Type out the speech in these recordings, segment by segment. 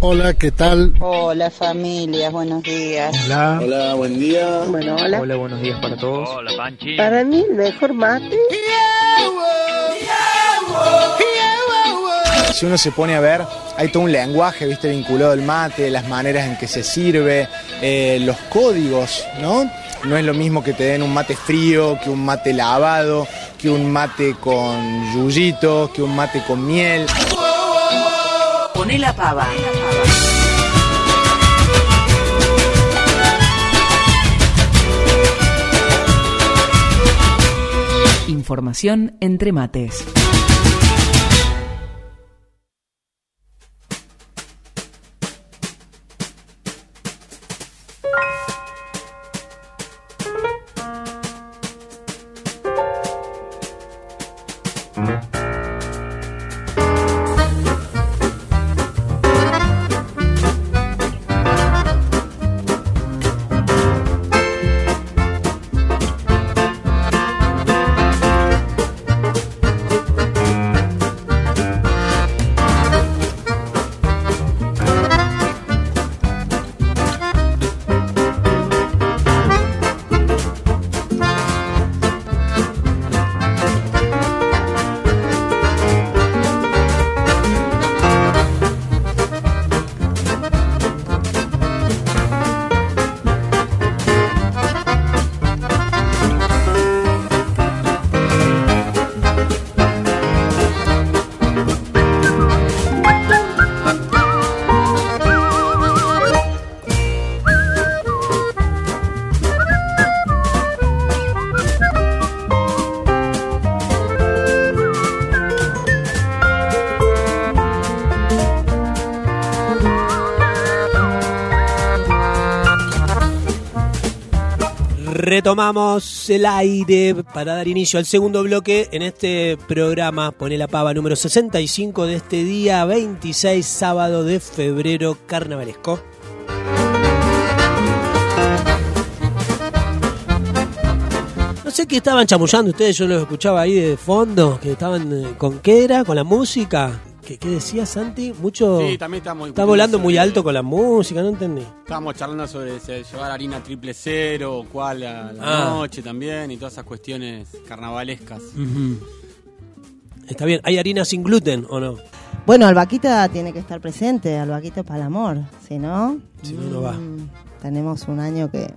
Hola, ¿qué tal? Hola familia, buenos días. Hola. Hola, buen día. Bueno, hola. Hola, buenos días para todos. Hola, Panchi. Para mí el mejor mate. Si uno se pone a ver, hay todo un lenguaje, ¿viste? Vinculado al mate, las maneras en que se sirve, los códigos, ¿no? No es lo mismo que te den un mate frío, que un mate lavado, que un mate con yuyito, que un mate con miel. Poné la pava. Información entre mates. Retomamos el aire para dar inicio al segundo bloque en este programa Poné la Pava número 65 de este día 26, sábado de febrero carnavalesco. No sé qué estaban chamullando ustedes, yo los escuchaba ahí de fondo, que estaban con qué era, con la música. ¿Qué decía Santi? Mucho. Sí, también está volando muy alto con la música, no entendí. Estábamos charlando sobre llevar harina 000 o cuál a la noche también y todas esas cuestiones carnavalescas. Uh-huh. Está bien, ¿hay harina sin gluten o no? Bueno, albahaquita tiene que estar presente, albahaquita para el amor, si no... Si no, no va. Tenemos un año que...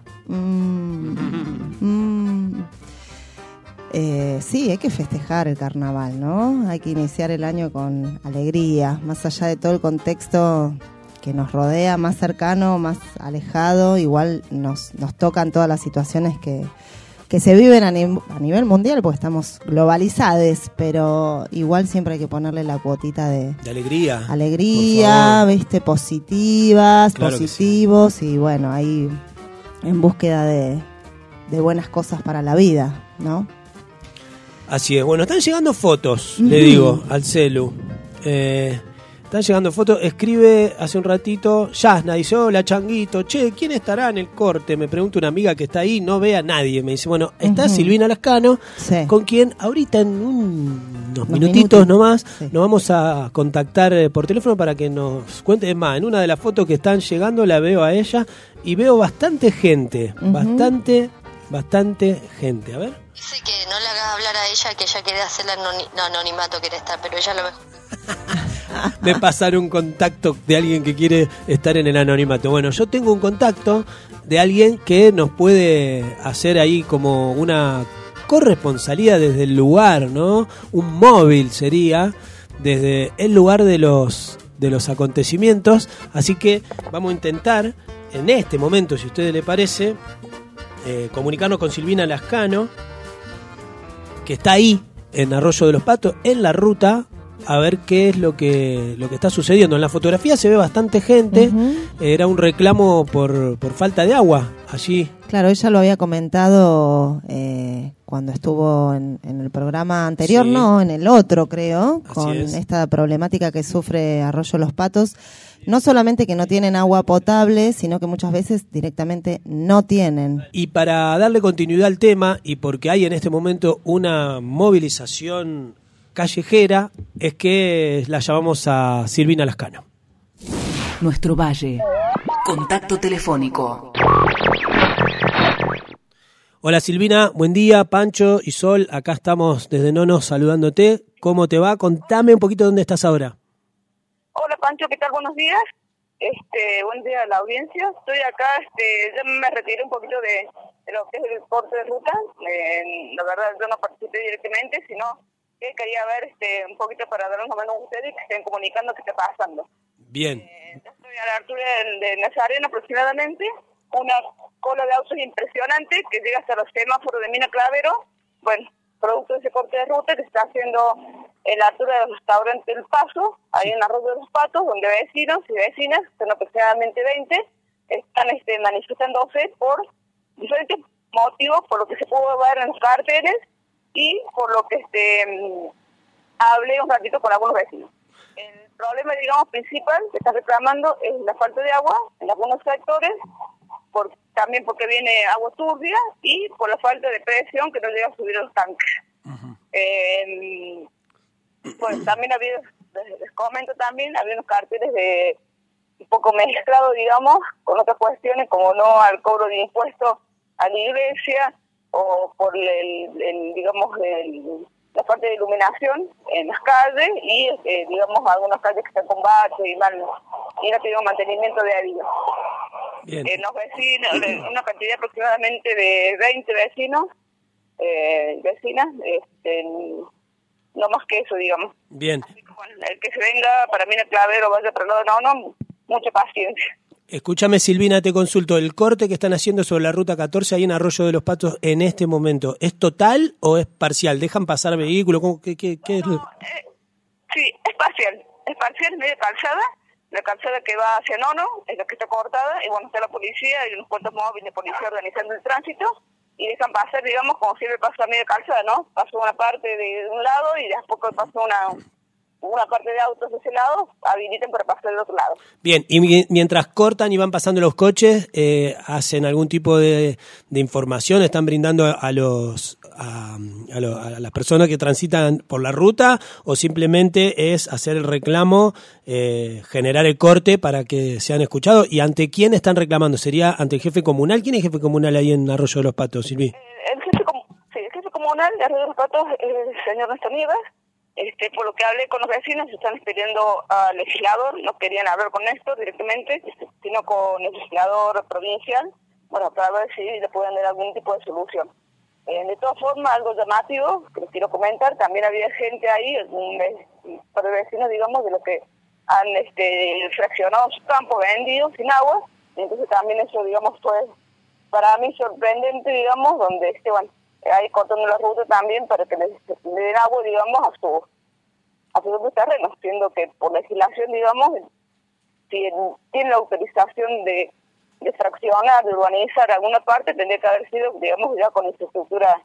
sí, hay que festejar el carnaval, ¿no? Hay que iniciar el año con alegría, más allá de todo el contexto que nos rodea, más cercano, más alejado, igual nos tocan todas las situaciones que se viven a nivel mundial, porque estamos globalizados, pero igual siempre hay que ponerle la cuotita de alegría. Alegría, ¿viste? Positivas, claro, positivos, sí. Y bueno, ahí en búsqueda de buenas cosas para la vida, ¿no? Así es. Bueno, están llegando fotos, le digo, al celu. Están llegando fotos. Escribe hace un ratito Yasna, dice, hola Changuito, che, ¿quién estará en el corte? Me pregunta una amiga que está ahí, no ve a nadie. Me dice, bueno, está Silvina Lascano, sí, con quien ahorita en unos minutitos nomás sí, nos vamos a contactar por teléfono para que nos cuente. Es más, en una de las fotos que están llegando la veo a ella y veo bastante gente, bastante gente. A ver. Dice que no le hagas hablar a ella, que ella quiere hacer el anonimato, quiere estar, pero ella lo mejor. Me pasaron un contacto de alguien que quiere estar en el anonimato. Bueno, yo tengo un contacto de alguien que nos puede hacer ahí como una corresponsalía desde el lugar, ¿no? Un móvil sería desde el lugar de los acontecimientos. Así que vamos a intentar en este momento, si a ustedes le parece, comunicarnos con Silvina Lascano, que está ahí en Arroyo de los Patos, en la ruta, a ver qué es lo que está sucediendo. En la fotografía se ve bastante gente. Era un reclamo por falta de agua allí. Claro, ella lo había comentado cuando estuvo en el programa anterior, sí, no, en el otro creo, así con esta problemática que sufre Arroyo Los Patos. No solamente que no tienen agua potable, sino que muchas veces directamente no tienen. Y para darle continuidad al tema, y porque hay en este momento una movilización callejera, es que la llamamos a Silvina Lascano. nuestro valle. Contacto telefónico. Hola Silvina, buen día, Pancho y Sol, acá estamos desde Nonos saludándote. ¿Cómo te va? Contame un poquito dónde estás ahora. Hola Pancho, ¿qué tal? Buenos días. Buen día a la audiencia. Estoy acá, ya me retiré un poquito de lo que es el corte de ruta. La verdad yo no participé directamente, sino que quería ver un poquito para darnos más o menos a ustedes que estén comunicando qué está pasando. Bien. Estoy a la altura de Nazareno aproximadamente, una cola de autos impresionante que llega hasta los semáforos de Mina Clavero. Bueno, producto de ese corte de ruta que se está haciendo en la altura del restaurante El Paso, ahí en Arroyo de los Patos, donde vecinos y vecinas, son aproximadamente 20, están manifestándose por diferentes motivos, por lo que se pudo ver en los carteles y por lo que hablé un ratito con algunos vecinos. El problema, digamos, principal que está reclamando es la falta de agua en algunos sectores, también porque viene agua turbia y por la falta de presión que no llega a subir a los tanques. Pues también les comento también, había unos carteles de un poco mezclado, digamos, con otras cuestiones como no al cobro de impuestos a la iglesia o por la falta de iluminación en las calles y, digamos, algunas calles que están con baches y no tienen mantenimiento de debido. Los vecinos, una cantidad aproximadamente de 20 vecinos, vecinas, no más que eso, digamos. Bien. Así que, bueno, el que se venga para Mina Clavero, vaya para el lado, no, mucha paciencia. Escúchame Silvina, te consulto, ¿el corte que están haciendo sobre la ruta 14 ahí en Arroyo de los Patos en este momento, ¿es total o es parcial? ¿Dejan pasar vehículos? ¿Qué es lo...? Sí, es parcial, media calzada, la calzada que va hacia Nono, es la que está cortada, y bueno, está la policía y unos cuantos móviles de policía organizando el tránsito, y dejan pasar, digamos, como siempre pasa media calzada, ¿no? Pasa una parte de un lado y después pasa una parte de autos de ese lado, habiliten para pasar del otro lado. Bien, y mientras cortan y van pasando los coches, ¿hacen algún tipo de información? ¿Están brindando a las personas que transitan por la ruta? ¿O simplemente es hacer el reclamo, generar el corte para que sean escuchados? ¿Y ante quién están reclamando? ¿Sería ante el jefe comunal? ¿Quién es jefe comunal ahí en Arroyo de los Patos, Silvi? El jefe comunal de Arroyo de los Patos es el señor Néstor Nieves. Por lo que hablé con los vecinos, están pidiendo al legislador, no querían hablar con Néstor directamente, sino con el legislador provincial, bueno, para ver si le pueden dar algún tipo de solución. De todas formas, algo llamativo, que les quiero comentar, también había gente ahí, un par de vecinos, digamos, de los que han fraccionado su campo, vendido sin agua, y entonces también eso, digamos, fue para mí sorprendente, digamos, donde ahí cortando la ruta también para que le den agua, digamos, a sus terrenos, siendo que por legislación, digamos, si tiene la autorización de fraccionar, de urbanizar alguna parte, tendría que haber sido, digamos, ya con infraestructura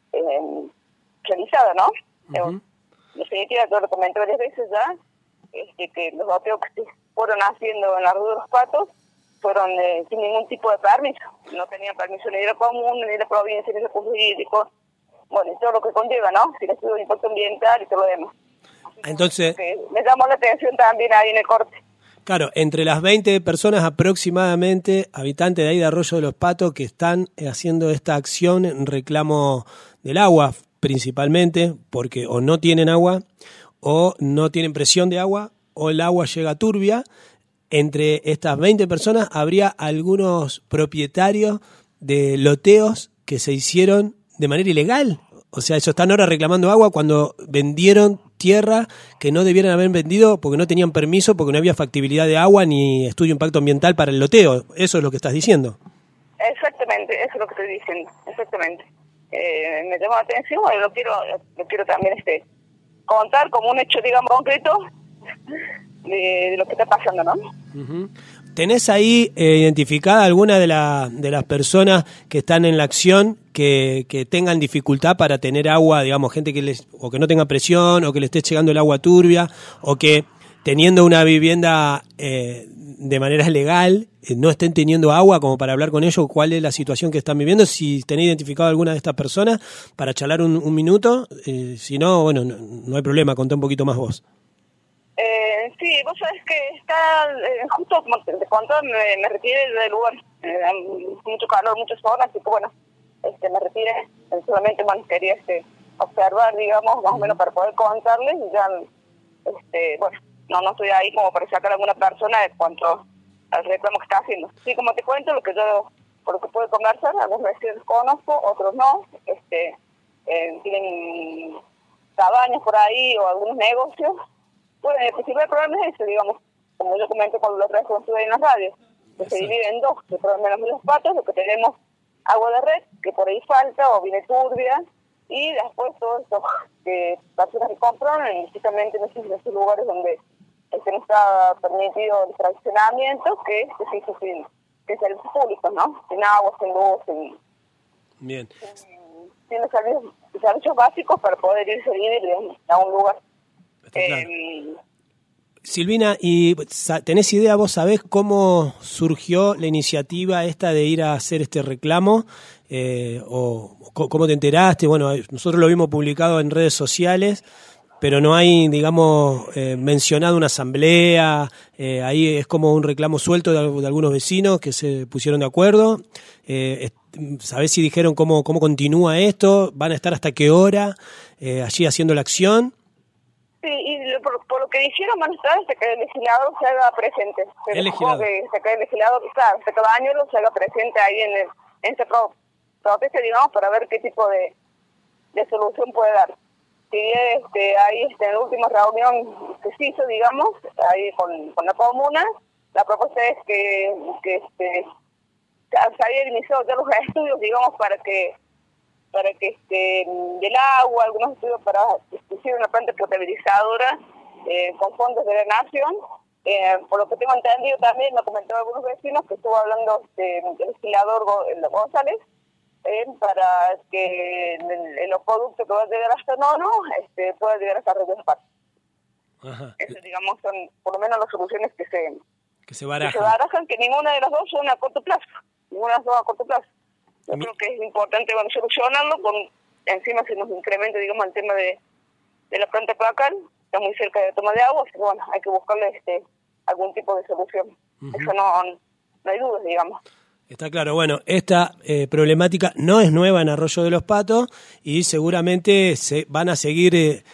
realizada, ¿no? En definitiva, yo lo comenté varias veces ya, que los boteos que se fueron haciendo en la Ruta de los Patos fueron sin ningún tipo de permiso. No tenían permiso ni de la comuna, ni de la provincia, ni de recursos hídricos. Bueno, y todo lo que conlleva, ¿no? Si le estudio de impacto ambiental y todo lo demás. Entonces, me llamó la atención también ahí en el corte. Claro, entre las 20 personas aproximadamente, habitantes de ahí de Arroyo de los Patos, que están haciendo esta acción en reclamo del agua, principalmente, porque o no tienen agua, o no tienen presión de agua, o el agua llega turbia. Entre estas 20 personas habría algunos propietarios de loteos que se hicieron de manera ilegal. O sea, ellos están ahora reclamando agua cuando vendieron tierra que no debieran haber vendido porque no tenían permiso, porque no había factibilidad de agua ni estudio de impacto ambiental para el loteo. Eso es lo que estás diciendo. Exactamente, eso es lo que estoy diciendo, exactamente. Me llamó la atención, lo quiero también contar como un hecho, digamos, concreto de lo que está pasando, ¿no? Uh-huh. ¿Tenés ahí identificada alguna de las personas que están en la acción que tengan dificultad para tener agua, digamos, gente o que no tenga presión, o que le esté llegando el agua turbia, o que teniendo una vivienda de manera legal no estén teniendo agua, como para hablar con ellos cuál es la situación que están viviendo? Si tenés identificado alguna de estas personas, para charlar un minuto, si no, bueno, no hay problema, contá un poquito más vos. Sí, vos sabés que está, justo como te conté, me retiré del lugar, mucho calor, muchas horas, así que bueno, me retiré, solamente quería observar, digamos, más o menos para poder contarles, y ya, bueno, no estoy ahí como para sacar a alguna persona de cuanto al reclamo que está haciendo. Sí, como te cuento, por lo que puedo conversar, algunos vecinos conozco, otros no, tienen cabañas por ahí o algunos negocios. Bueno, el principal problema es ese, digamos, como yo comenté con los restos que estuve en las radios, que se divide en dos, el problema de los patos, lo que tenemos agua de red, que por ahí falta o viene turbia, y después todo esto que personas que compran, justamente en esos lugares donde no está permitido el fraccionamiento, que se hizo sin servicios públicos, ¿no? Sin agua, sin luz, Bien. Sin los servicios básicos para poder irse a vivir, digamos, a un lugar. Claro. Silvina, ¿y tenés idea, vos sabés cómo surgió la iniciativa esta de ir a hacer este reclamo? ¿O cómo te enteraste? Bueno, nosotros lo vimos publicado en redes sociales, pero no hay, digamos, mencionado una asamblea. Ahí es como un reclamo suelto de algunos vecinos que se pusieron de acuerdo. ¿Sabés si dijeron cómo continúa esto? ¿Van a estar hasta qué hora allí haciendo la acción? Sí, y por lo que dijeron van a estar hasta que el legislador se haga presente. El legislador. Hasta que el legislador, claro, hasta que Bañuelos se haga presente ahí en ese protesta, digamos, para ver qué tipo de solución puede dar. Si ahí en la última reunión que se hizo, digamos, ahí con la comuna, la propuesta es que se habían iniciado ya los estudios, digamos, para que del agua, algunos estudios para hicieron una planta potabilizadora con fondos de la nación. Por lo que tengo entendido también, me comentaron algunos vecinos que estuvo hablando del legislador González, para que el producto que va a llegar hasta Nono pueda llegar hasta Río de la Paz. Eso, digamos, son por lo menos las soluciones que se barajan, que ninguna de las dos son a corto plazo. Ninguna de las dos a corto plazo. Yo creo que es importante solucionarlo, encima se nos incrementa, digamos, el tema de la planta Placal, está muy cerca de la toma de agua, así que bueno, hay que buscarle algún tipo de solución. Eso no hay dudas, digamos. Está claro, bueno, esta problemática no es nueva en Arroyo de los Patos y seguramente se van a seguir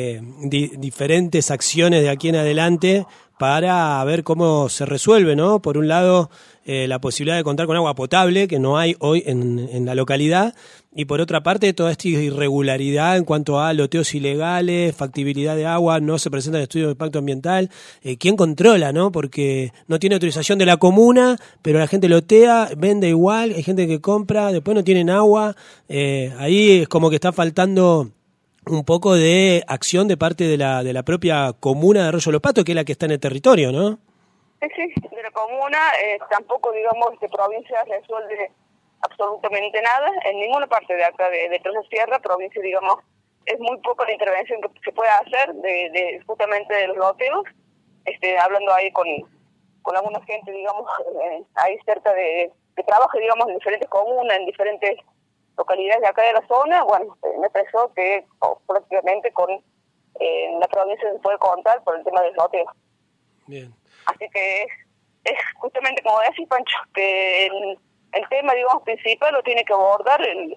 diferentes acciones de aquí en adelante para ver cómo se resuelve, ¿no? Por un lado, la posibilidad de contar con agua potable, que no hay hoy en la localidad, y por otra parte, toda esta irregularidad en cuanto a loteos ilegales, factibilidad de agua, no se presenta el estudio de impacto ambiental. ¿Quién controla, no? Porque no tiene autorización de la comuna, pero la gente lotea, vende igual, hay gente que compra, después no tienen agua. Ahí es como que está faltando un poco de acción de parte de la propia comuna de Arroyo de los Patos, que es la que está en el territorio, ¿no? Sí, de la comuna tampoco, digamos, provincia resuelve absolutamente nada, en ninguna parte de acá de Tres Sierra, provincia, digamos, es muy poca la intervención que se puede hacer justamente de los loteos, hablando ahí con alguna gente, digamos, ahí cerca de trabaja, digamos, en diferentes comunas, en diferentes localidades de acá de la zona. Bueno, me expresó que prácticamente con la provincia se puede contar por el tema del loteo. Bien. Así que es justamente como decís, Pancho, que el tema, digamos, principal lo tiene que abordar el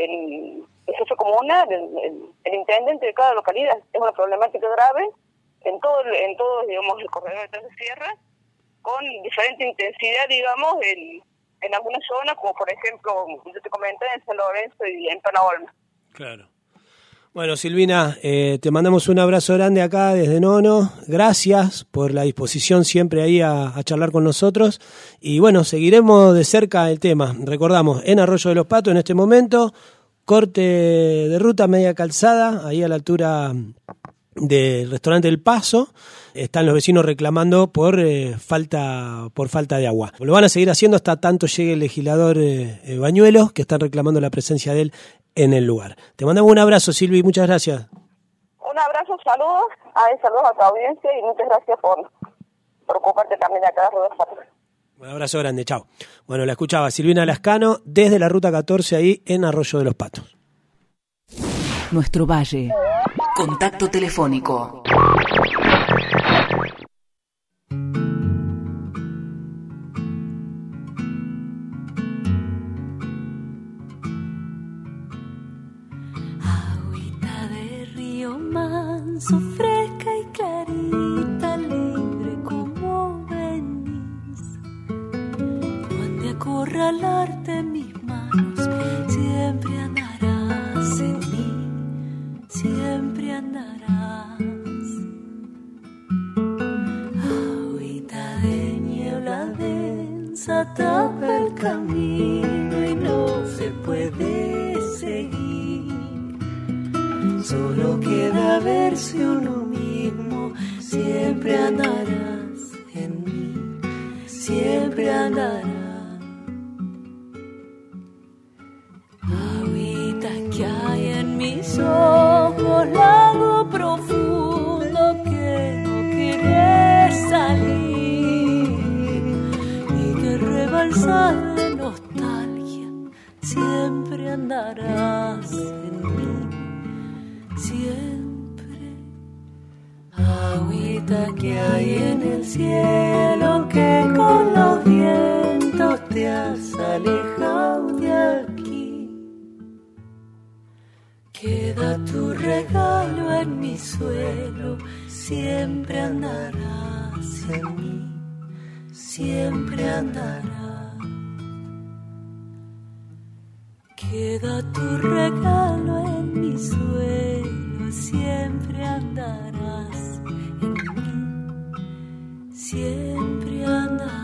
jefe comunal, el intendente de cada localidad. Es una problemática grave en todo digamos, el corredor de Tres Sierras, con diferente intensidad, digamos, en algunas zonas, como por ejemplo, yo te comenté, en San Lorenzo y en Panaolma. Claro. Bueno, Silvina, te mandamos un abrazo grande acá desde Nono. Gracias por la disposición siempre ahí a charlar con nosotros. Y bueno, seguiremos de cerca el tema. Recordamos, en Arroyo de los Patos en este momento, corte de ruta media calzada, ahí a la altura del restaurante El Paso. Están los vecinos reclamando por falta de agua. Lo van a seguir haciendo hasta tanto llegue el legislador Bañuelos, que están reclamando la presencia de él en el lugar. Te mandamos un abrazo, Silvi, muchas gracias. Un abrazo, saludos a tu audiencia y muchas gracias por ocuparte también de acá de Arroyo de los Patos. Un abrazo grande, chao. Bueno, la escuchaba Silvina Lascano desde la Ruta 14 ahí en Arroyo de los Patos. Nuestro Valle. Contacto telefónico. regalarte mis manos. Siempre andarás en mí, siempre andarás. Agüita de niebla densa tapa el camino y no se puede seguir. Solo queda verse uno mismo. Siempre andarás en mí, siempre andarás. Agüita que hay en mis ojos, lago profundo que no quiere salir y que rebalsa de nostalgia. Siempre andarás en mí, siempre. Agüita que hay en el cielo que con los vientos te has alejado de aquí. Queda tu regalo en mi suelo, siempre andarás en mí, siempre andarás. Queda tu regalo en mi suelo, siempre andarás en mí, siempre andarás.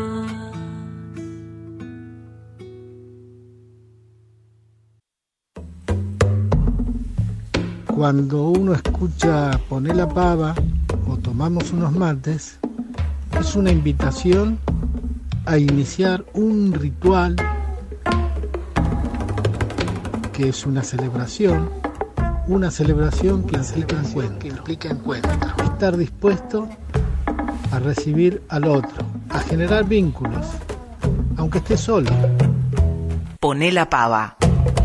Cuando uno escucha Poné la Pava o tomamos unos mates, es una invitación a iniciar un ritual que es una celebración que implica encuentro. Estar dispuesto a recibir al otro, a generar vínculos, aunque esté solo. Poné la Pava.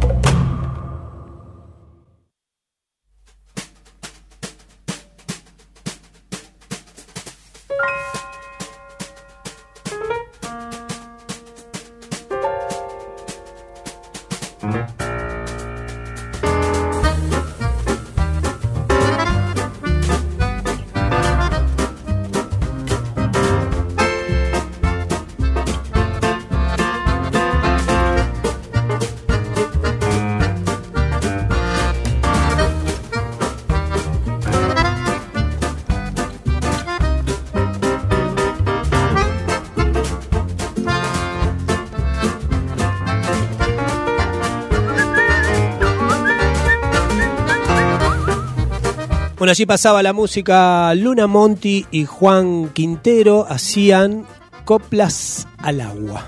Bueno, allí pasaba la música. Luna Monti y Juan Quintero hacían Coplas al Agua.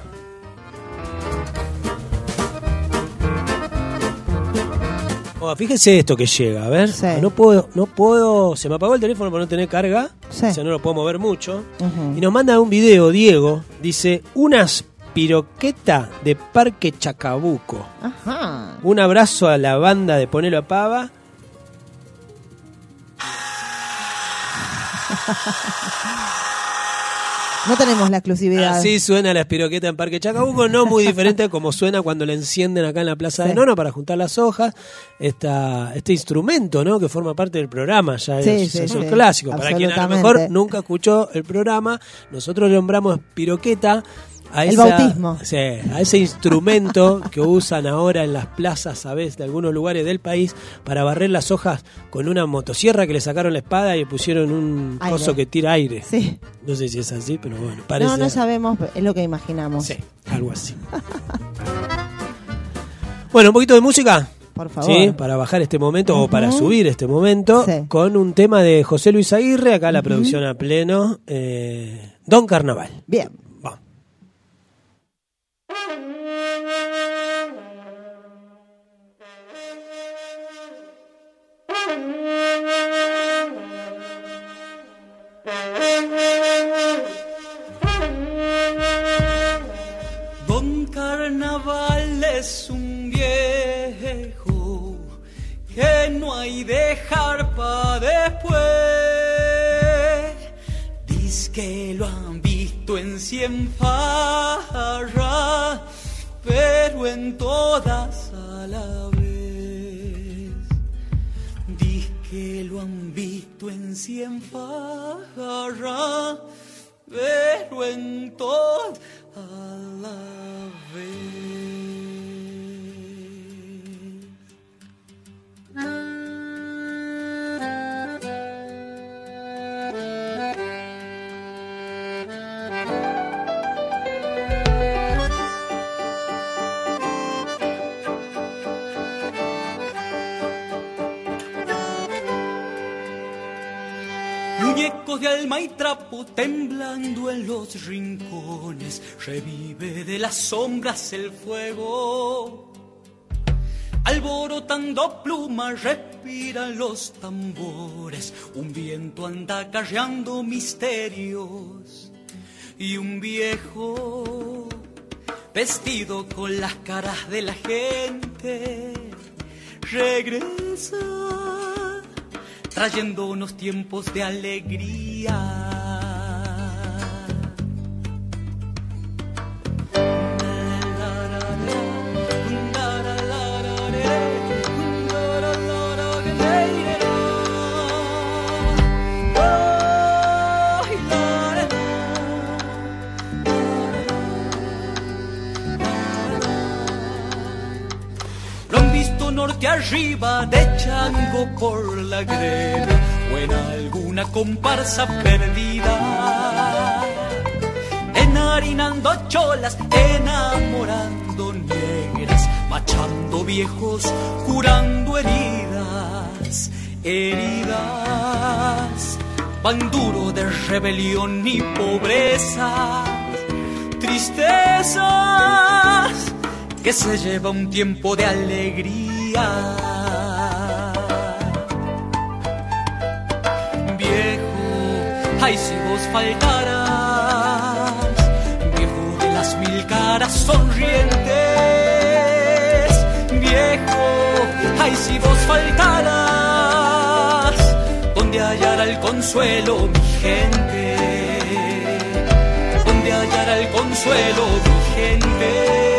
Oh, fíjese esto que llega, a ver. Sí. No puedo, se me apagó el teléfono por no tener carga, sí. O sea, no lo puedo mover mucho. Uh-huh. Y nos manda un video, Diego, dice, unas piroqueta de Parque Chacabuco. Ajá. Un abrazo a la banda de Poné la Pava. No tenemos la exclusividad. Así suena la espiroqueta en Parque Chacabuco, no muy diferente como suena cuando la encienden acá en la Plaza de Nono para juntar las hojas. Este instrumento, ¿no? Que forma parte del programa, ya es un clásico. Para quien a lo mejor nunca escuchó el programa, nosotros nombramos espiroqueta a bautismo. Sí, a ese instrumento que usan ahora en las plazas, ¿sabes? De algunos lugares del país para barrer las hojas con una motosierra que le sacaron la espada y le pusieron un coso que tira aire. Sí. No sé si es así, pero bueno, parece. No sabemos, es lo que imaginamos. Sí, algo así. Bueno, un poquito de música. Por favor. Sí, para bajar este momento o para subir este momento con un tema de José Luis Aguirre, acá la producción a pleno, Don Carnaval. Bien. Don Carnaval es un viejo que no hay dejar pa' después. Diz que lo han visto en 100 farras, pero en todas a la vez. Diz que lo han visto en 100 farras, pero en todas a la vez. de alma y trapo temblando en los rincones, revive de las sombras el fuego. Alborotando plumas respiran los tambores, un viento anda acarreando misterios y un viejo vestido con las caras de la gente regresa trayendo unos tiempos de alegría. Norte arriba de chango por la greda o en alguna comparsa perdida, enharinando cholas, enamorando negras, machando viejos, curando heridas, heridas, pan duro de rebelión y pobreza, tristezas que se lleva un tiempo de alegría. Viejo, ay si vos faltaras, viejo de las mil caras sonrientes. Viejo, ay si vos faltaras, donde hallara el consuelo mi gente, donde hallara el consuelo mi gente,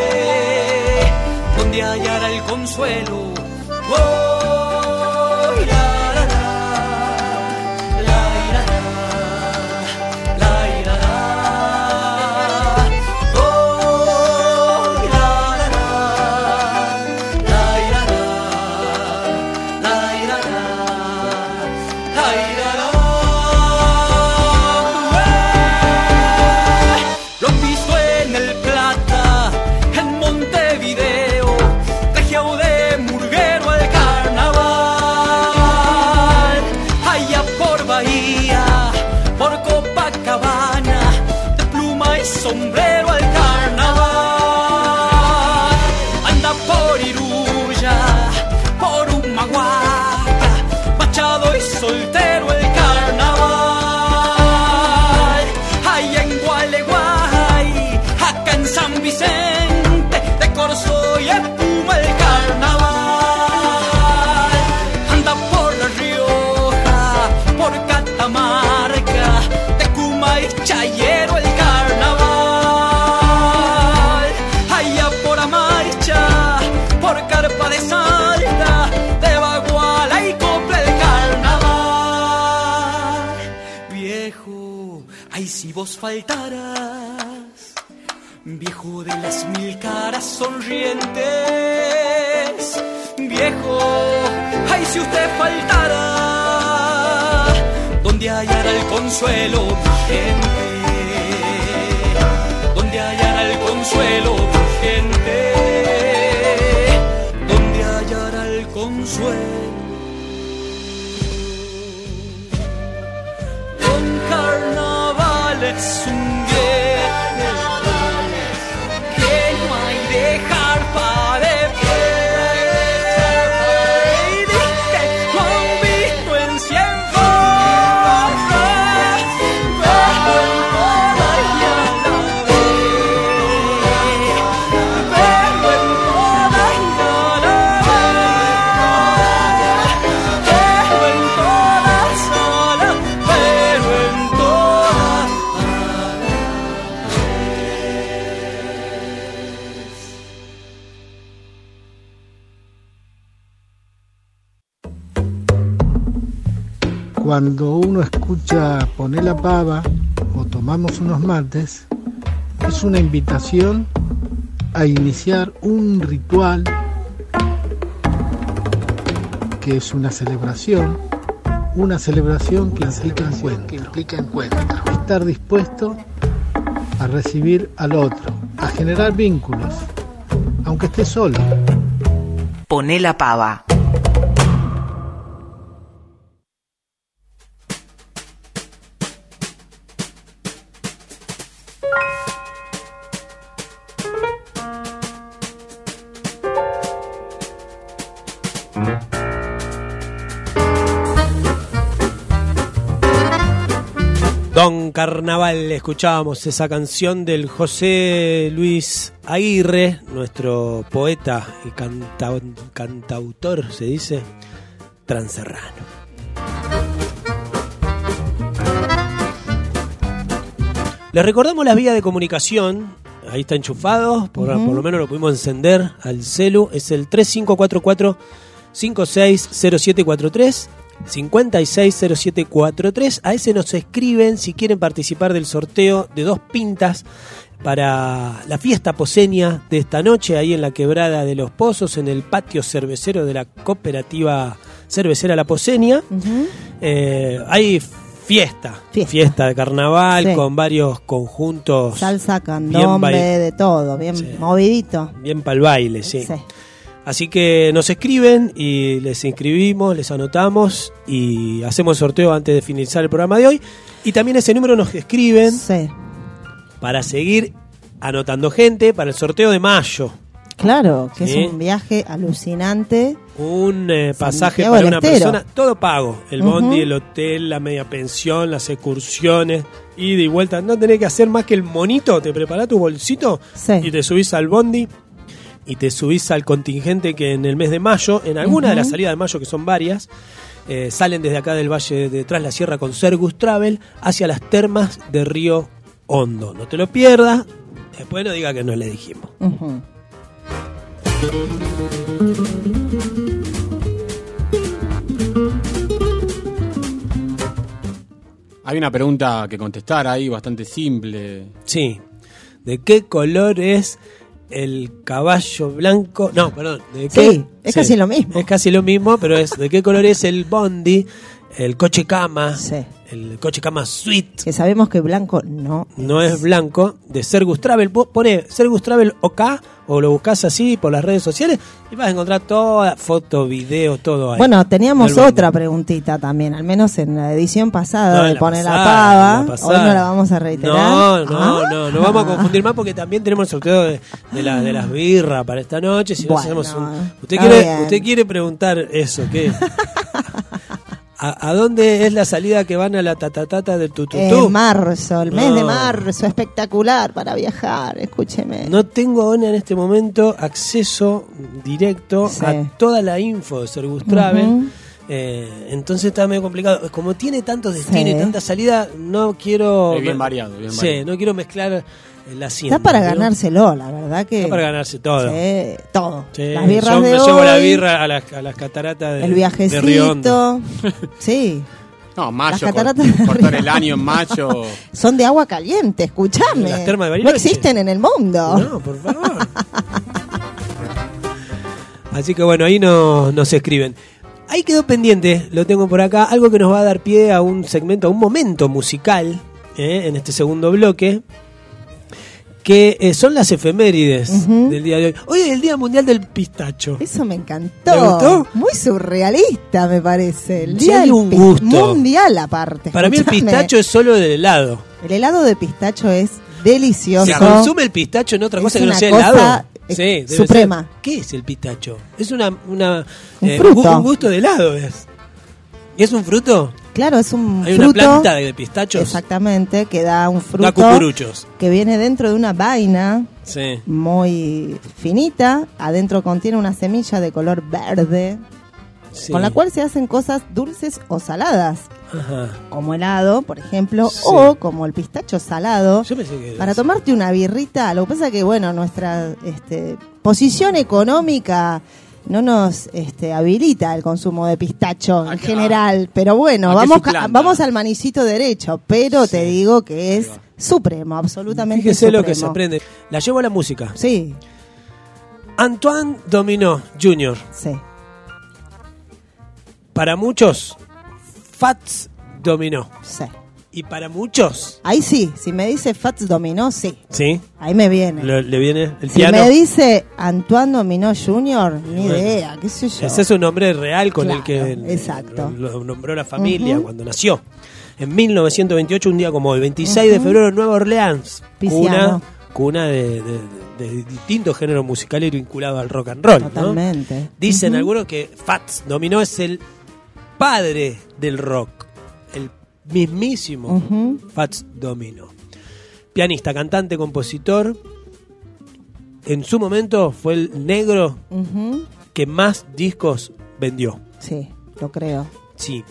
donde hallara el consuelo. Oh, la, la, la, la, la, la, la, oh, la, la, la, la, lo he visto en El Plata, en Montevideo, Região de Murguero al carnaval, allá por Bahía, por Copacabana, de pluma y sombrero al carnaval, anda por Iruya, por Humahuaca, machado y soltero el carnaval, allá en Gualeguay, acá en San Vicente, de Corzo y Espuma el carnaval, anda por La Rioja, por Catamarca, Tecuma y Chayero el carnaval, allá por Amaicha, por Carpa de Salta, de Baguala y Copla el carnaval. Viejo, ay si vos faltaras, viejo de las mil caras sonrientes. Viejo, ay si usted faltara, donde hallara el consuelo mi gente, donde hallara el consuelo mi gente, donde hallara el consuelo. Don Carnaval es un viernes que no hay dejar para de pie. Y dije, lo han visto en Cienfuegos, pero en toda y a la vez, pero en toda y a la vez, pero en todas a la, pero en todas a la Cuando uno escucha Poné la Pava o tomamos unos mates, es una invitación a iniciar un ritual que es una celebración que implica encuentro. Estar dispuesto a recibir al otro, a generar vínculos, aunque esté solo. Poné la Pava. Don Carnaval, escuchábamos esa canción del José Luis Aguirre, nuestro poeta y cantautor, se dice, transerrano. Les recordamos las vías de comunicación, ahí está enchufado, por lo menos lo pudimos encender al celu, es el 3544-560743. 560743. A ese nos escriben si quieren participar del sorteo de 2 pintas para la fiesta poseña de esta noche, ahí en la Quebrada de los Pozos, en el patio cervecero de la cooperativa cervecera La Poseña. Hay fiesta de carnaval, con varios conjuntos, salsa, candombe, de todo, bien movidito, bien pa'l baile, sí. Así que nos escriben y les inscribimos, les anotamos y hacemos el sorteo antes de finalizar el programa de hoy. Y también ese número nos escriben para seguir anotando gente para el sorteo de mayo. Claro, que es un viaje alucinante. Un pasaje para una persona, todo pago. El bondi, el hotel, la media pensión, las excursiones, ida y vuelta. No tenés que hacer más que el monito, te preparás tu bolsito y te subís al bondi. Y te subís al contingente que en el mes de mayo, en alguna de las salidas de mayo, que son varias, salen desde acá del Valle de Tras la Sierra con Sergus Travel hacia las termas de Río Hondo. No te lo pierdas, después no diga que no le dijimos. Hay una pregunta que contestar ahí, bastante simple. Sí. ¿De qué color es el caballo blanco? No, perdón. Es casi lo mismo. Es casi lo mismo, pero es ¿de qué color es el bondi, el coche cama, el coche cama suite? Que sabemos que blanco no es blanco, de Sergus Travel. Vos ponés Sergus Travel OK o lo buscás así por las redes sociales y vas a encontrar toda foto, video, todo ahí. Bueno, teníamos otra preguntita también, al menos en la edición pasada de Poner la Pava. Hoy no la vamos a reiterar. No vamos a confundir más porque también tenemos el sorteo de las birras para esta noche. Si no hacemos ¿Usted quiere preguntar eso? ¿Qué? ¿A dónde es la salida que van a la tatatata del tututú? En marzo, el mes de marzo, espectacular para viajar, escúcheme. No tengo ahora en este momento acceso directo a toda la info de Sergus Travel, entonces está medio complicado. Como tiene tantos destinos y tanta salida, no quiero... Bien variado. No quiero mezclar la hacienda. Está para ganárselo, la verdad que... Está para ganarse todo. Todo. Sí. Las birras Yo de me hoy, llevo la birra a las cataratas de el viajecito. De Río Hondo. Sí. No, mayo, cataratas... cortar el año en mayo. Son de agua caliente, escuchame. Las termas de Bariloche. No existen en el mundo. No, por favor. Así que bueno, ahí nos escriben. Ahí quedó pendiente, lo tengo por acá, algo que nos va a dar pie a un segmento, a un momento musical, en este segundo bloque, que son las efemérides del día de hoy. Hoy es el Día Mundial del Pistacho. Eso me encantó. ¿Te gustó? Muy surrealista, me parece. El Sí, día hay un gusto. mundial aparte. Para mí el pistacho es solo del helado. El helado de pistacho es delicioso. ¿Se consume el pistacho en otra cosa que no sea helado? Sí, suprema. ¿Qué es el pistacho? Es un gusto de helado. ¿Es un fruto? Claro, es un Hay fruto. Una planta de pistachos. Exactamente, que da un fruto. Da cucuruchos. Que viene dentro de una vaina sí. muy finita. Adentro contiene una semilla de color verde. Sí. Con la cual se hacen cosas dulces o saladas. Ajá. Como helado, por ejemplo, sí. o como el pistacho salado. Yo pensé que para tomarte una birrita. Lo que pasa es que, bueno, nuestra posición económica no nos habilita el consumo de pistacho en general, pero bueno, vamos al manicito derecho, pero te digo que es supremo, absolutamente Fíjese supremo. Lo que se aprende. La llevo a la música. Sí. Antoine Dominó Jr. Sí. Para muchos, Fats Dominó. Sí. Y para muchos... Ahí sí, si me dice Fats Dominó, sí. ¿Sí? Ahí me viene. ¿Le viene el si piano? Si me dice Antoine Dominó Jr., ni idea, qué sé yo. Ese es un nombre real con el que lo nombró la familia cuando nació. En 1928, un día como hoy, 26 de febrero, en Nueva Orleans. Cuna de distintos géneros musicales vinculados al rock and roll. Totalmente. ¿No? Dicen algunos que Fats Dominó es el padre del rock. El mismísimo Fats Domino. Pianista, cantante, compositor. En su momento fue el negro que más discos vendió. Sí, lo creo. Sí.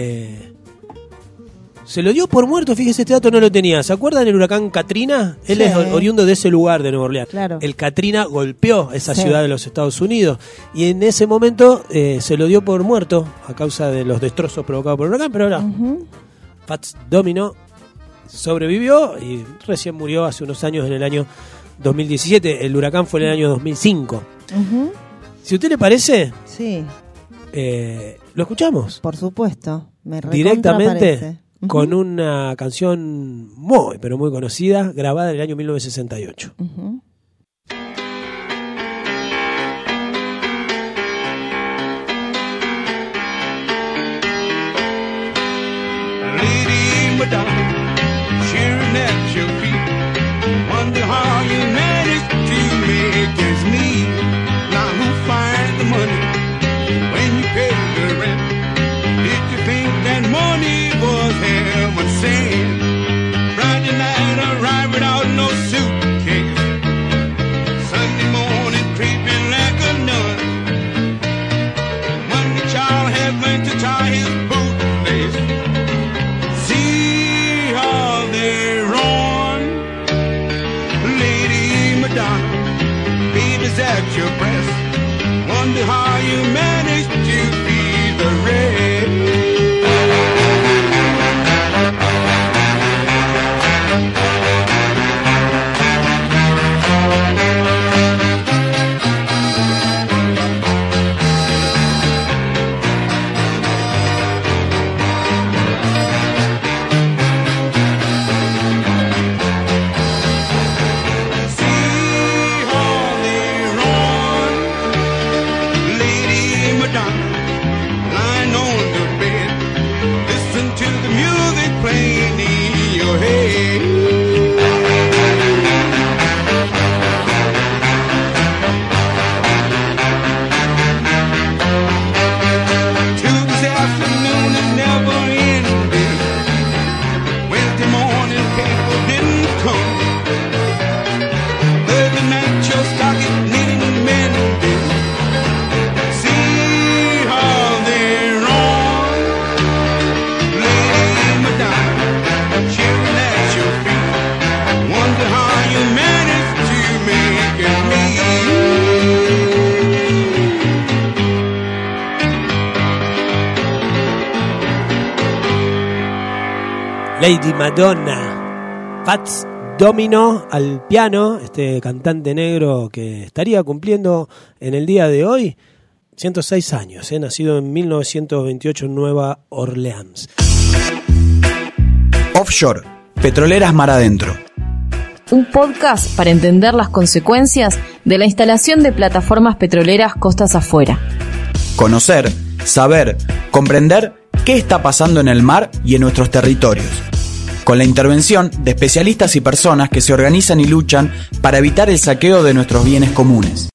Se lo dio por muerto, fíjese, este dato no lo tenía. ¿Se acuerdan del huracán Katrina? Él es oriundo de ese lugar de Nueva Orleans. Claro. El Katrina golpeó esa ciudad de los Estados Unidos. Y en ese momento se lo dio por muerto a causa de los destrozos provocados por el huracán. Pero ahora, Fats Domino sobrevivió y recién murió hace unos años, en el año 2017. El huracán fue en el año 2005. Si a usted le parece, sí, lo escuchamos. Por supuesto. Me directamente con una canción muy, pero muy conocida, grabada en el año 1968. Lady Madonna, sharing at your feet. Wonder how you managed to make ends meet. Now who finds the money when you pay the rent? Did you think that money was heaven sent? Friday night arrived without no suitcase. Sunday morning creeping like a nun. Monday child has learned to tie his bootlace. See how they run. Lady Madonna, baby's at your breast. Wonder how you managed to feed the rest. Lady Madonna, Fats Domino al piano, este cantante negro que estaría cumpliendo en el día de hoy 106 años, nacido en 1928 en Nueva Orleans. Offshore, petroleras mar adentro. Un podcast para entender las consecuencias de la instalación de plataformas petroleras costas afuera. Conocer, saber, comprender qué está pasando en el mar y en nuestros territorios, con la intervención de especialistas y personas que se organizan y luchan para evitar el saqueo de nuestros bienes comunes.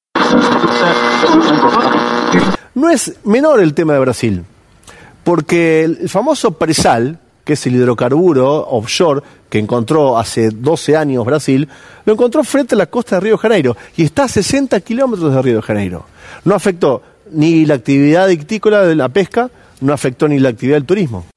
No es menor el tema de Brasil, porque el famoso presal, que es el hidrocarburo offshore que encontró hace 12 años Brasil, lo encontró frente a la costa de Río de Janeiro y está a 60 kilómetros de Río de Janeiro. No afectó ni la actividad ictícola de la pesca, no afectó ni la actividad del turismo.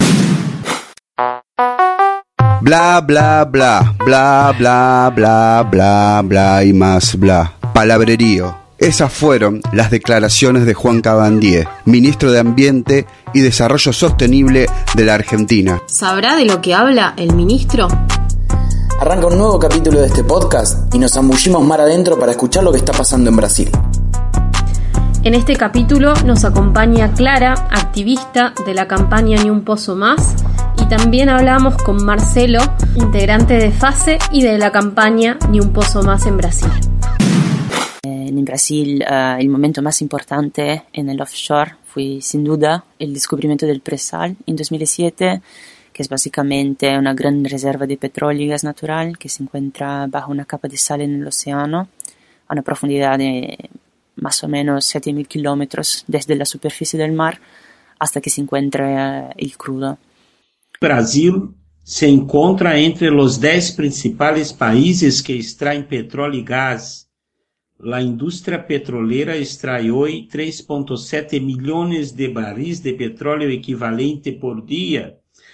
Bla, bla, bla, bla, bla, bla, bla, bla y más bla. Palabrerío. Esas fueron las declaraciones de Juan Cabandier, ministro de Ambiente y Desarrollo Sostenible de la Argentina. ¿Sabrá de lo que habla el ministro? Arranca un nuevo capítulo de este podcast y nos zambullimos mar adentro para escuchar lo que está pasando en Brasil. En este capítulo nos acompaña Clara, activista de la campaña Ni un Pozo Más, y también hablamos con Marcelo, integrante de FASE y de la campaña Ni un Pozo Más en Brasil. En Brasil, el momento más importante en el offshore fue sin duda el descubrimiento del presal en 2007, que es básicamente una gran reserva de petróleo y gas natural que se encuentra bajo una capa de sal en el océano a una profundidad de más o menos 7.000 kilómetros desde la superficie del mar hasta que se encuentra el crudo. Brasil se encontra entre los 10 principales países que extraen petróleo y gas. La industria petrolera extrae hoy 3.7 millones de barriles de petróleo equivalente por día,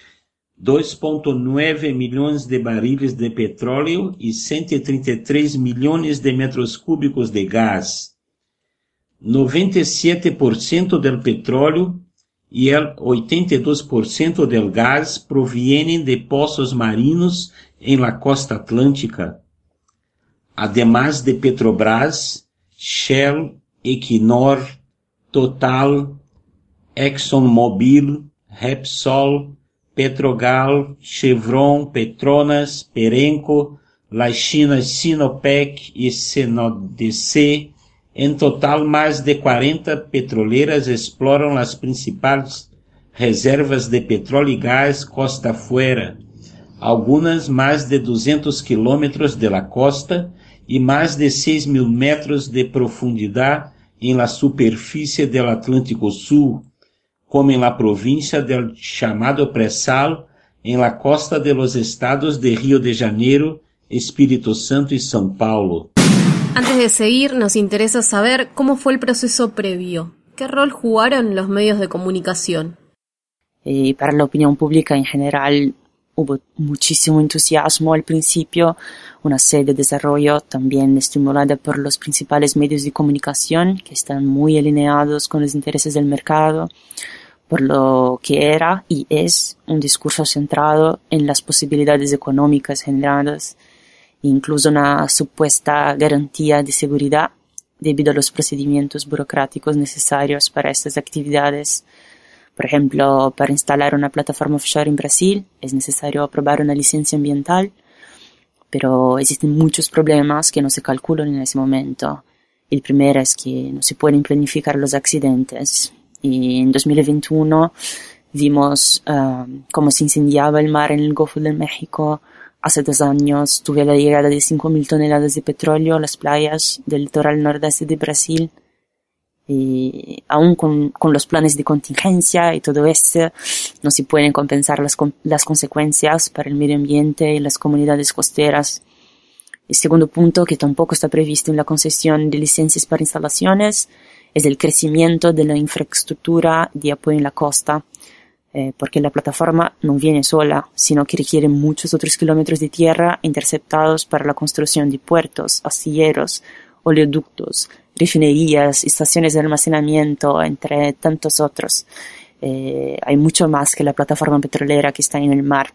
2.9 millones de barriles de petróleo y 133 millones de metros cúbicos de gas. 97% del petróleo y el 82% del gas provienen de pozos marinos en la costa atlántica. Además de Petrobras, Shell, Equinor, Total, ExxonMobil, Repsol, Petrogal, Chevron, Petronas, Perenco, la China Sinopec y Sinodc. En total, más de 40 petroleras exploran las principales reservas de petróleo y gas costa afuera, algunas más de 200 kilómetros de la costa y más de 6.000 metros de profundidad en la superficie del Atlántico Sur, como en la provincia del llamado Presal, en la costa de los estados de Río de Janeiro, Espíritu Santo y São Paulo. Antes de seguir, nos interesa saber cómo fue el proceso previo. ¿Qué rol jugaron los medios de comunicación? Para la opinión pública en general hubo muchísimo entusiasmo al principio, una serie de desarrollo también estimulada por los principales medios de comunicación que están muy alineados con los intereses del mercado, por lo que era y es un discurso centrado en las posibilidades económicas generadas, incluso una supuesta garantía de seguridad debido a los procedimientos burocráticos necesarios para estas actividades. Por ejemplo, para instalar una plataforma offshore en Brasil es necesario aprobar una licencia ambiental, pero existen muchos problemas que no se calculan en ese momento. El primero es que no se pueden planificar los accidentes. Y en 2021 vimos cómo se incendiaba el mar en el Golfo de México. Hace 2 años tuve la llegada de 5.000 toneladas de petróleo a las playas del litoral nordeste de Brasil. Y aún con los planes de contingencia y todo eso, no se pueden compensar las consecuencias para el medio ambiente y las comunidades costeras. El segundo punto, que tampoco está previsto en la concesión de licencias para instalaciones, es el crecimiento de la infraestructura de apoyo en la costa, porque la plataforma no viene sola, sino que requiere muchos otros kilómetros de tierra interceptados para la construcción de puertos, astilleros, oleoductos, refinerías, estaciones de almacenamiento, entre tantos otros. Hay mucho más que la plataforma petrolera que está en el mar.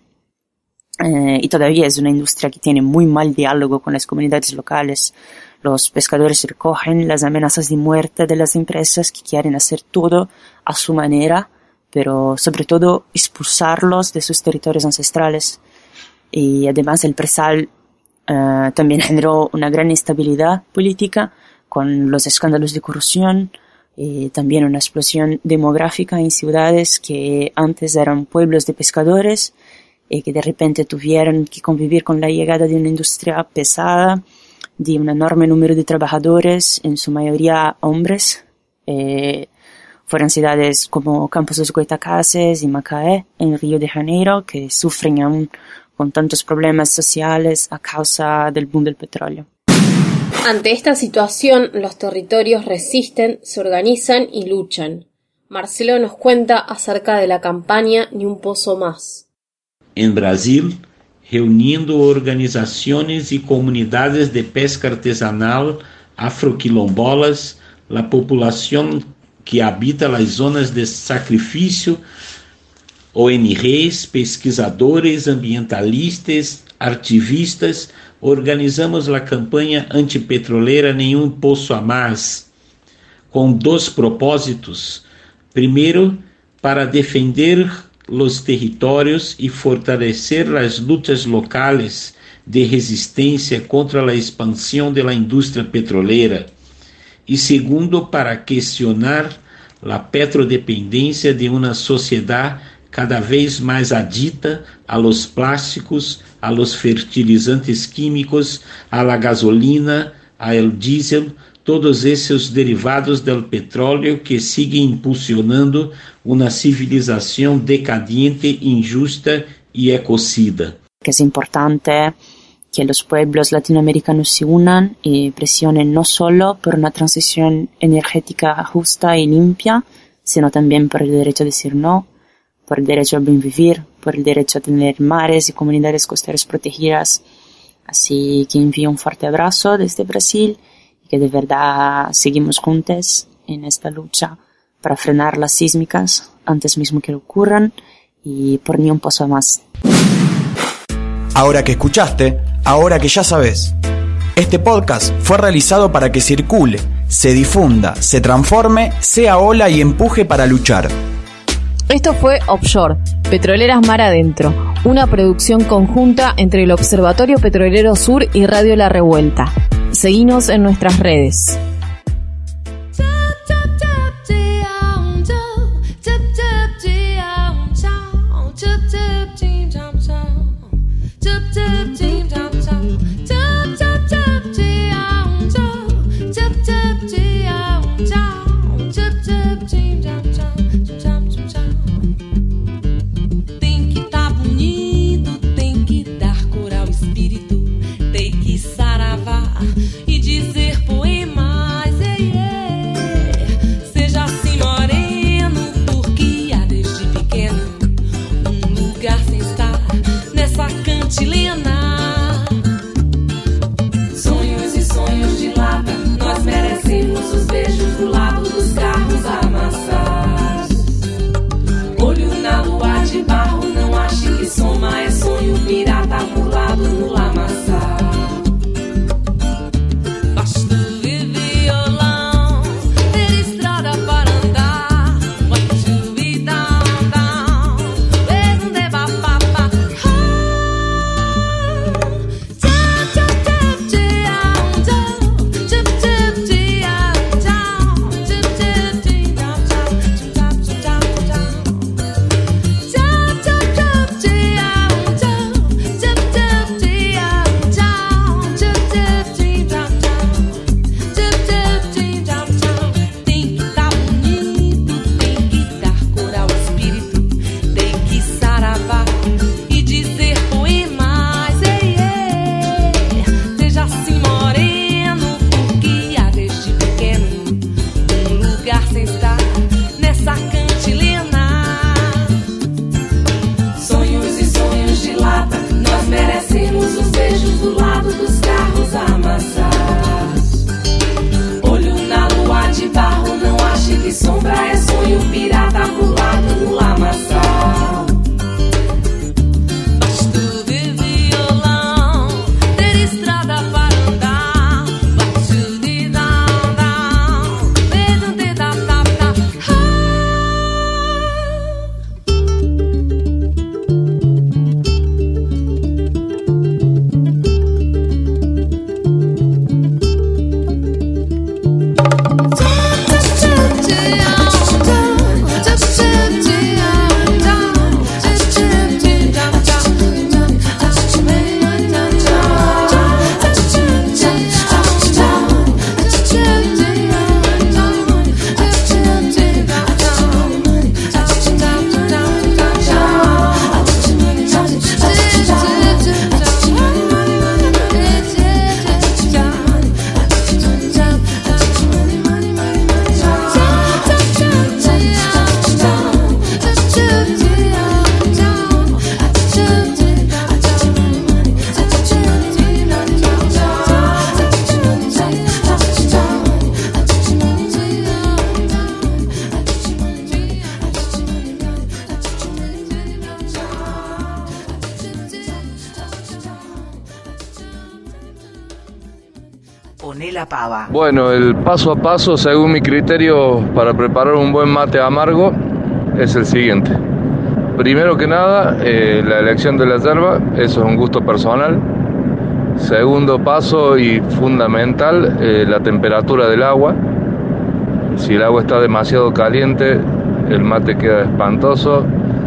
Y todavía es una industria que tiene muy mal diálogo con las comunidades locales. Los pescadores recogen las amenazas de muerte de las empresas que quieren hacer todo a su manera, pero sobre todo expulsarlos de sus territorios ancestrales. Y además el presal también generó una gran instabilidad política con los escándalos de corrupción y también una explosión demográfica en ciudades que antes eran pueblos de pescadores y que de repente tuvieron que convivir con la llegada de una industria pesada, de un enorme número de trabajadores, en su mayoría hombres. Fueron ciudades como Campos dos Goytacazes y Macaé, en Río de Janeiro, que sufren aún con tantos problemas sociales a causa del boom del petróleo. Ante esta situación, los territorios resisten, se organizan y luchan. Marcelo nos cuenta acerca de la campaña Ni un Pozo Más. En Brasil, reuniendo organizaciones y comunidades de pesca artesanal afroquilombolas, la población que habita las zonas de sacrificio, ONGs, pesquisadores, ambientalistas, activistas, organizamos la campaña antipetrolera Ni un Pozo a Más, con 2 propósitos. Primero, para defender los territorios y fortalecer las luchas locales de resistencia contra la expansión de la industria petrolera. Y segundo, para cuestionar la petrodependencia de una sociedad cada vez más adicta a los plásticos, a los fertilizantes químicos, a la gasolina, al diésel, todos esses derivados do petróleo que seguem impulsionando uma civilização decadente, injusta e ecocida. Que es importante que los pueblos latinoamericanos se unan y presionen no solo por una transición energética justa y limpia, sino también por el derecho a decir no, por el derecho al buen vivir, por el derecho a tener mares y comunidades costeras protegidas. Así que envío un fuerte abrazo desde Brasil y que de verdad seguimos juntos en esta lucha para frenar las sísmicas antes mismo que ocurran y por ni un paso más. Ahora que escuchaste, ahora que ya sabes. Este podcast fue realizado para que circule, se difunda, se transforme, sea ola y empuje para luchar. Esto fue Offshore, Petroleras Mar Adentro, una producción conjunta entre el Observatorio Petrolero Sur y Radio La Revuelta. Seguinos en nuestras redes. Sonhos e sonhos de lata, nós merecemos os beijos do lado dos carros amassados. Olho na lua de barro, não ache que soma é sonho pirata amulado no lamaçal. Basta ver violão, ter estrada para andar. What to be down, down, where they ba ba ba. Poné la pava. Bueno, el paso a paso, según mi criterio, para preparar un buen mate amargo, es el siguiente. Primero que nada, la elección de la yerba, eso es un gusto personal. Segundo paso y fundamental, la temperatura del agua. Si el agua está demasiado caliente, el mate queda espantoso.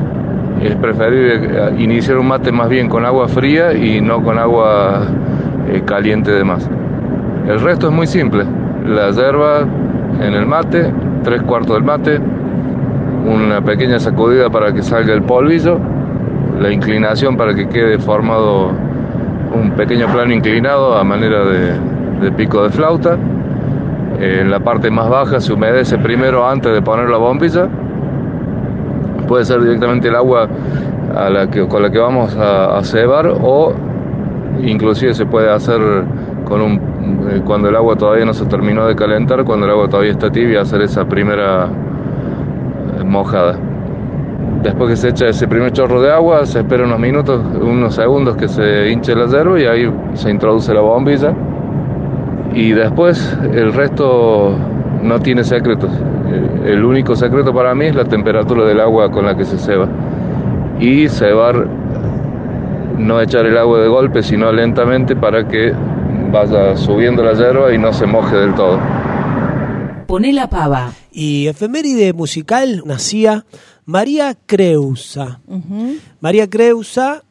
Es preferible iniciar un mate más bien con agua fría y no con agua caliente de más. El resto es muy simple. la yerba en el mate, 3/4 del mate, una pequeña sacudida para que salga el polvillo, la inclinación para que quede formado un pequeño plano inclinado a manera de pico de flauta. En la parte más baja se humedece primero antes de poner la bombilla. Puede ser directamente el agua con la que vamos a cebar, o inclusive se puede hacer cuando el agua todavía no se terminó de calentar, cuando el agua todavía está tibia, hacer esa primera mojada. Después que se echa ese primer chorro de agua, se espera unos segundos que se hinche la yerba, y ahí se introduce la bombilla. Y después el resto no tiene secretos. El único secreto para mí es la temperatura del agua con la que se ceba. Y cebar, no echar el agua de golpe, sino lentamente para que vaya subiendo la yerba y no se moje del todo. Poné la pava. Y efeméride musical nacía María Creusa. María Creusa,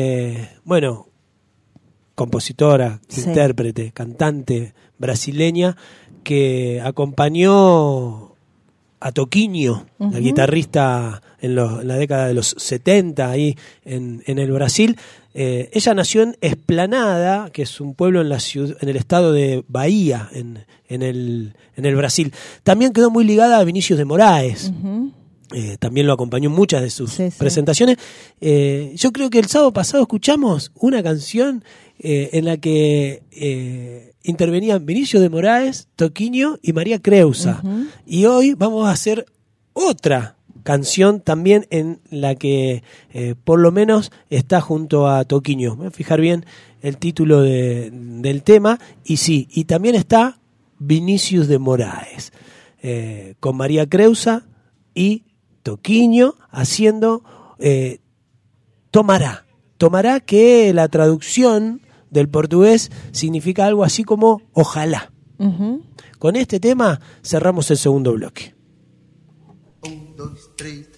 compositora, intérprete, cantante brasileña, que acompañó a Toquinho, el guitarrista en la década de los 70 ahí en el Brasil. Ella nació en Esplanada, que es un pueblo en el estado de Bahía, en el Brasil. También quedó muy ligada a Vinícius de Moraes. También lo acompañó en muchas de sus presentaciones. Yo creo que el sábado pasado escuchamos una canción en la que intervenían Vinícius de Moraes, Toquinho y María Creusa. Y hoy vamos a hacer otra canción también en la que por lo menos está junto a Toquinho. Voy a fijar bien el título del tema. Y también está Vinícius de Moraes, con María Creusa y Toquinho haciendo Tomará. Tomará, que la traducción del portugués significa algo así como ojalá. Con este tema cerramos el segundo bloque. 1, 2, 3.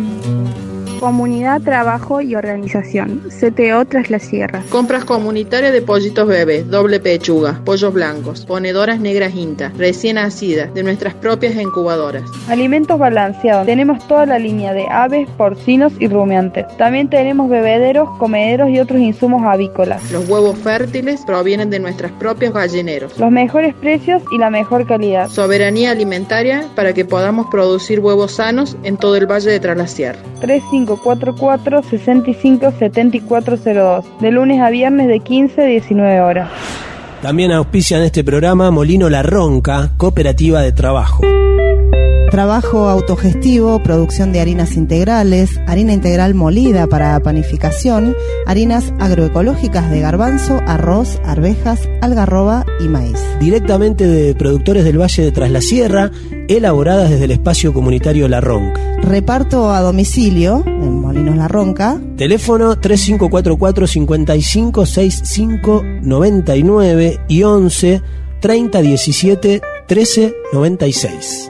Comunidad, trabajo y organización. CTO Tras la Sierra. Compras comunitarias de pollitos bebés, doble pechuga, pollos blancos, ponedoras negras INTA, recién nacidas, de nuestras propias incubadoras. Alimentos balanceados. Tenemos toda la línea de aves, porcinos y rumiantes. También tenemos bebederos, comederos y otros insumos avícolas. Los huevos fértiles provienen de nuestros propios gallineros. Los mejores precios y la mejor calidad. Soberanía alimentaria para que podamos producir huevos sanos en todo el Valle de Tras la Sierra. 3544-657402, de lunes a viernes de 15 a 19 horas. También auspician este programa Molino La Ronca, cooperativa de trabajo. Trabajo autogestivo, producción de harinas integrales, harina integral molida para panificación, harinas agroecológicas de garbanzo, arroz, arvejas, algarroba y maíz. Directamente de productores del Valle de Tras la Sierra, elaboradas desde el espacio comunitario La Ronca. Reparto a domicilio en Molinos La Ronca. Teléfono 3544-556599 y 11 3017 1396.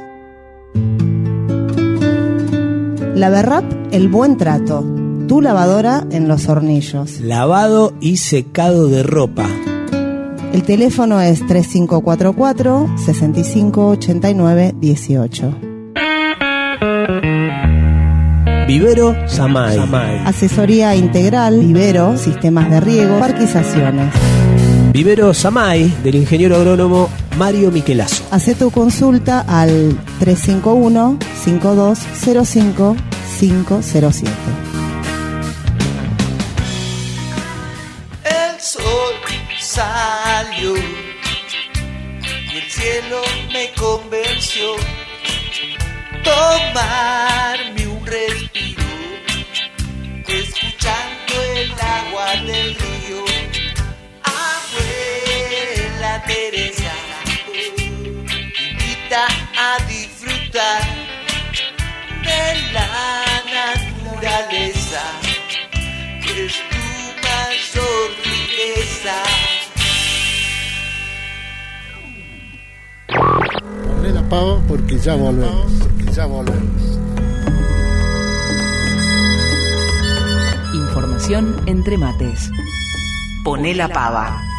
La Berrap, el buen trato. Tu lavadora en Los Hornillos. Lavado y secado de ropa. El teléfono es 3544-658918. Vivero Samay. Asesoría integral, vivero, sistemas de riego, parquizaciones. Vivero Samay, del ingeniero agrónomo Mario Miquelazo. Hacé tu consulta al 351-5205-507. El sol salió y el cielo me convenció tomarme un respiro, escuchando el agua del río. Abuela Teresa invita a disfrutar de la naturaleza, que es tu mayor riqueza. Poné la pava porque ya volvemos. Información entre mates. Poné la pava.